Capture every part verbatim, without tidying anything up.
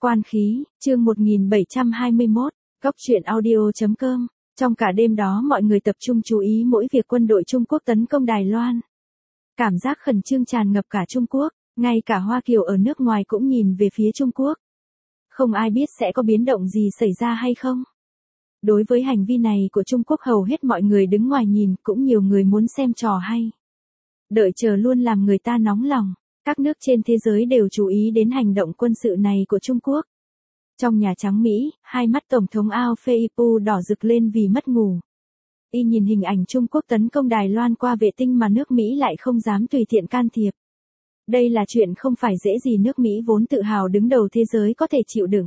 Quan khí, chương một nghìn bảy trăm hai mươi mốt, Góc truyện audio chấm com. Trong cả đêm đó mọi người tập trung chú ý mỗi việc quân đội Trung Quốc tấn công Đài Loan. Cảm giác khẩn trương tràn ngập cả Trung Quốc, ngay cả Hoa Kiều ở nước ngoài cũng nhìn về phía Trung Quốc. Không ai biết sẽ có biến động gì xảy ra hay không. Đối với hành vi này của Trung Quốc hầu hết mọi người đứng ngoài nhìn, cũng nhiều người muốn xem trò hay. Đợi chờ luôn làm người ta nóng lòng. Các nước trên thế giới đều chú ý đến hành động quân sự này của Trung Quốc. Trong Nhà Trắng Mỹ, hai mắt Tổng thống Ao Peipu đỏ rực lên vì mất ngủ. Y nhìn hình ảnh Trung Quốc tấn công Đài Loan qua vệ tinh mà nước Mỹ lại không dám tùy tiện can thiệp. Đây là chuyện không phải dễ gì nước Mỹ vốn tự hào đứng đầu thế giới có thể chịu đựng.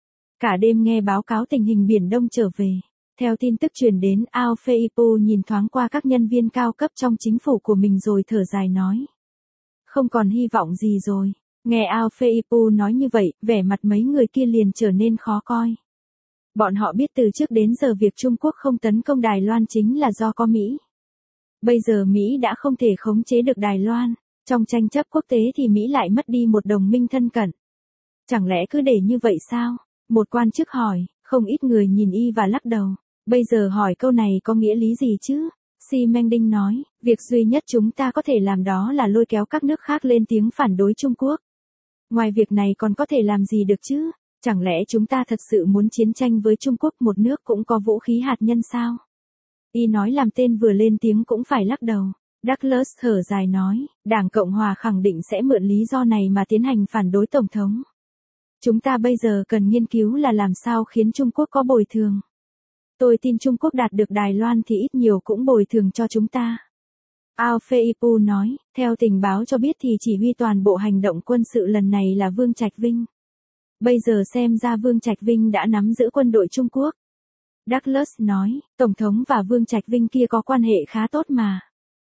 Cả đêm nghe báo cáo tình hình Biển Đông trở về. Theo tin tức truyền đến, Ao Peipu nhìn thoáng qua các nhân viên cao cấp trong chính phủ của mình rồi thở dài nói. Không còn hy vọng gì rồi. Nghe Ao Peipu nói như vậy, vẻ mặt mấy người kia liền trở nên khó coi. Bọn họ biết từ trước đến giờ việc Trung Quốc không tấn công Đài Loan chính là do có Mỹ. Bây giờ Mỹ đã không thể khống chế được Đài Loan. Trong tranh chấp quốc tế thì Mỹ lại mất đi một đồng minh thân cận. Chẳng lẽ cứ để như vậy sao? Một quan chức hỏi, không ít người nhìn y và lắc đầu. Bây giờ hỏi câu này có nghĩa lý gì chứ? Xi Mengding nói, việc duy nhất chúng ta có thể làm đó là lôi kéo các nước khác lên tiếng phản đối Trung Quốc. Ngoài việc này còn có thể làm gì được chứ? Chẳng lẽ chúng ta thật sự muốn chiến tranh với Trung Quốc, một nước cũng có vũ khí hạt nhân sao? Y nói làm tên vừa lên tiếng cũng phải lắc đầu. Douglas thở dài nói, Đảng Cộng Hòa khẳng định sẽ mượn lý do này mà tiến hành phản đối Tổng thống. Chúng ta bây giờ cần nghiên cứu là làm sao khiến Trung Quốc có bồi thường. Tôi tin Trung Quốc đạt được Đài Loan thì ít nhiều cũng bồi thường cho chúng ta. Ao Peipu nói, theo tình báo cho biết thì chỉ huy toàn bộ hành động quân sự lần này là Vương Trạch Vinh. Bây giờ xem ra Vương Trạch Vinh đã nắm giữ quân đội Trung Quốc. Douglas nói, Tổng thống và Vương Trạch Vinh kia có quan hệ khá tốt mà.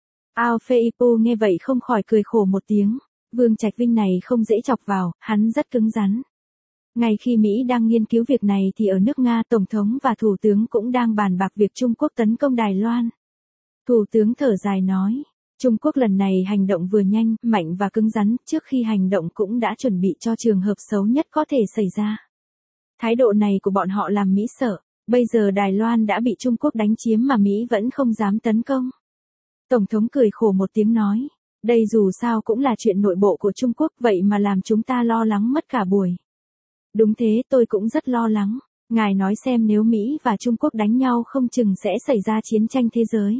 Ao Peipu nghe vậy không khỏi cười khổ một tiếng. Vương Trạch Vinh này không dễ chọc vào, hắn rất cứng rắn. Ngay khi Mỹ đang nghiên cứu việc này thì ở nước Nga Tổng thống và Thủ tướng cũng đang bàn bạc việc Trung Quốc tấn công Đài Loan. Thủ tướng thở dài nói, Trung Quốc lần này hành động vừa nhanh, mạnh và cứng rắn, trước khi hành động cũng đã chuẩn bị cho trường hợp xấu nhất có thể xảy ra. Thái độ này của bọn họ làm Mỹ sợ, bây giờ Đài Loan đã bị Trung Quốc đánh chiếm mà Mỹ vẫn không dám tấn công. Tổng thống cười khổ một tiếng nói, đây dù sao cũng là chuyện nội bộ của Trung Quốc, vậy mà làm chúng ta lo lắng mất cả buổi. Đúng thế, tôi cũng rất lo lắng. Ngài nói xem nếu Mỹ và Trung Quốc đánh nhau không chừng sẽ xảy ra chiến tranh thế giới.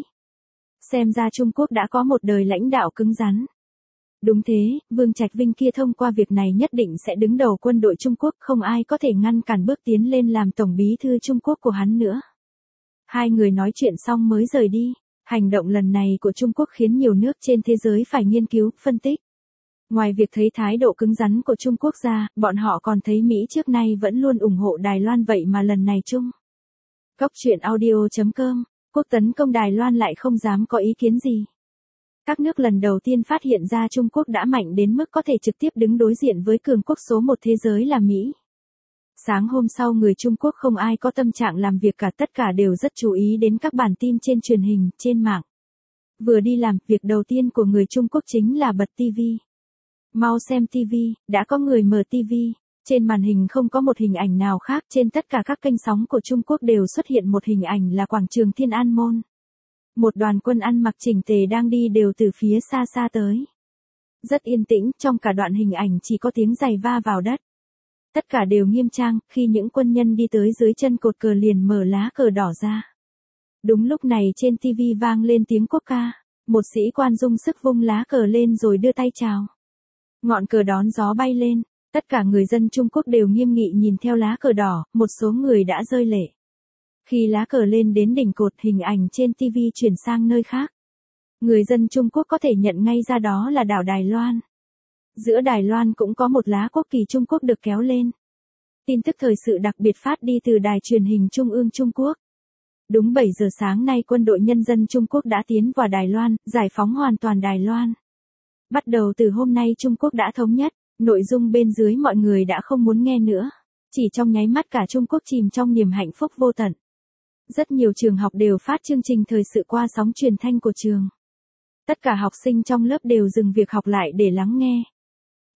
Xem ra Trung Quốc đã có một đời lãnh đạo cứng rắn. Đúng thế, Vương Trạch Vinh kia thông qua việc này nhất định sẽ đứng đầu quân đội Trung Quốc, không ai có thể ngăn cản bước tiến lên làm Tổng bí thư Trung Quốc của hắn nữa. Hai người nói chuyện xong mới rời đi. Hành động lần này của Trung Quốc khiến nhiều nước trên thế giới phải nghiên cứu, phân tích. Ngoài việc thấy thái độ cứng rắn của Trung Quốc ra, bọn họ còn thấy Mỹ trước nay vẫn luôn ủng hộ Đài Loan, vậy mà lần này Trung. Góc truyện audio chấm com, Quốc tấn công Đài Loan lại không dám có ý kiến gì. Các nước lần đầu tiên phát hiện ra Trung Quốc đã mạnh đến mức có thể trực tiếp đứng đối diện với cường quốc số một thế giới là Mỹ. Sáng hôm sau người Trung Quốc không ai có tâm trạng làm việc cả, tất cả đều rất chú ý đến các bản tin trên truyền hình, trên mạng. Vừa đi làm, việc đầu tiên của người Trung Quốc chính là bật tivi. Mau xem tivi, đã có người mở tivi. Trên màn hình không có một hình ảnh nào khác, trên tất cả các kênh sóng của Trung Quốc đều xuất hiện một hình ảnh là quảng trường Thiên An Môn. Một đoàn quân ăn mặc chỉnh tề đang đi đều từ phía xa xa tới. Rất yên tĩnh, trong cả đoạn hình ảnh chỉ có tiếng giày va vào đất. Tất cả đều nghiêm trang, khi những quân nhân đi tới dưới chân cột cờ liền mở lá cờ đỏ ra. Đúng lúc này trên tivi vang lên tiếng quốc ca, một sĩ quan dùng sức vung lá cờ lên rồi đưa tay chào. Ngọn cờ đón gió bay lên, tất cả người dân Trung Quốc đều nghiêm nghị nhìn theo lá cờ đỏ, một số người đã rơi lệ. Khi lá cờ lên đến đỉnh cột, hình ảnh trên tivi chuyển sang nơi khác. Người dân Trung Quốc có thể nhận ngay ra đó là đảo Đài Loan. Giữa Đài Loan cũng có một lá quốc kỳ Trung Quốc được kéo lên. Tin tức thời sự đặc biệt phát đi từ đài truyền hình Trung ương Trung Quốc. Đúng bảy giờ sáng nay quân đội nhân dân Trung Quốc đã tiến vào Đài Loan, giải phóng hoàn toàn Đài Loan. Bắt đầu từ hôm nay Trung Quốc đã thống nhất, nội dung bên dưới mọi người đã không muốn nghe nữa. Chỉ trong nháy mắt cả Trung Quốc chìm trong niềm hạnh phúc vô tận. Rất nhiều trường học đều phát chương trình thời sự qua sóng truyền thanh của trường. Tất cả học sinh trong lớp đều dừng việc học lại để lắng nghe.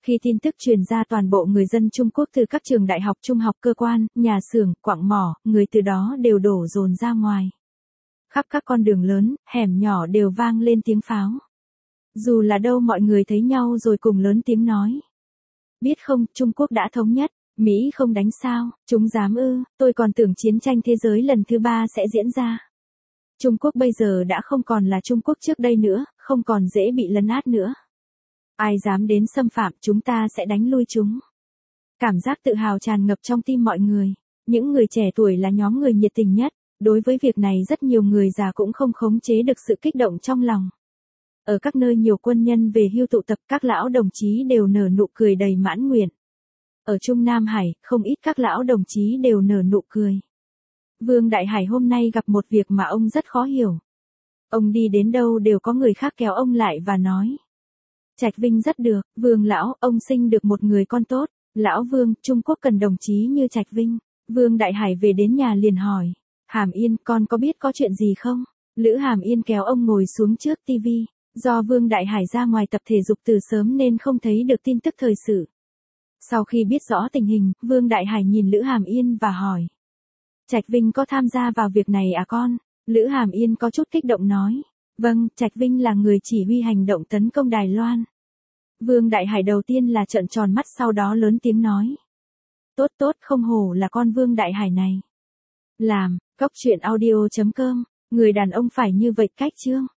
Khi tin tức truyền ra, toàn bộ người dân Trung Quốc từ các trường đại học, trung học, cơ quan, nhà xưởng, quặng mỏ, người từ đó đều đổ dồn ra ngoài. Khắp các con đường lớn, hẻm nhỏ đều vang lên tiếng pháo. Dù là đâu mọi người thấy nhau rồi cùng lớn tiếng nói. Biết không, Trung Quốc đã thống nhất, Mỹ không đánh sao, chúng dám ư, tôi còn tưởng chiến tranh thế giới lần thứ ba sẽ diễn ra. Trung Quốc bây giờ đã không còn là Trung Quốc trước đây nữa, không còn dễ bị lấn át nữa. Ai dám đến xâm phạm, chúng ta sẽ đánh lui chúng. Cảm giác tự hào tràn ngập trong tim mọi người. Những người trẻ tuổi là nhóm người nhiệt tình nhất. Đối với việc này rất nhiều người già cũng không khống chế được sự kích động trong lòng. Ở các nơi nhiều quân nhân về hưu tụ tập, các lão đồng chí đều nở nụ cười đầy mãn nguyện. Ở Trung Nam Hải, không ít các lão đồng chí đều nở nụ cười. Vương Đại Hải hôm nay gặp một việc mà ông rất khó hiểu. Ông đi đến đâu đều có người khác kéo ông lại và nói. Trạch Vinh rất được, Vương lão, ông sinh được một người con tốt. Lão Vương, Trung Quốc cần đồng chí như Trạch Vinh. Vương Đại Hải về đến nhà liền hỏi. Hàm Yên, con có biết có chuyện gì không? Lữ Hàm Yên kéo ông ngồi xuống trước tivi. Do Vương Đại Hải ra ngoài tập thể dục từ sớm nên không thấy được tin tức thời sự. Sau khi biết rõ tình hình, Vương Đại Hải nhìn Lữ Hàm Yên và hỏi. Trạch Vinh có tham gia vào việc này à con? Lữ Hàm Yên có chút kích động nói. Vâng, Trạch Vinh là người chỉ huy hành động tấn công Đài Loan. Vương Đại Hải đầu tiên là trợn tròn mắt, sau đó lớn tiếng nói. Tốt tốt, không hổ là con Vương Đại Hải này. Làm, Cốc Truyện Audio chấm com, người đàn ông phải như vậy cách chương.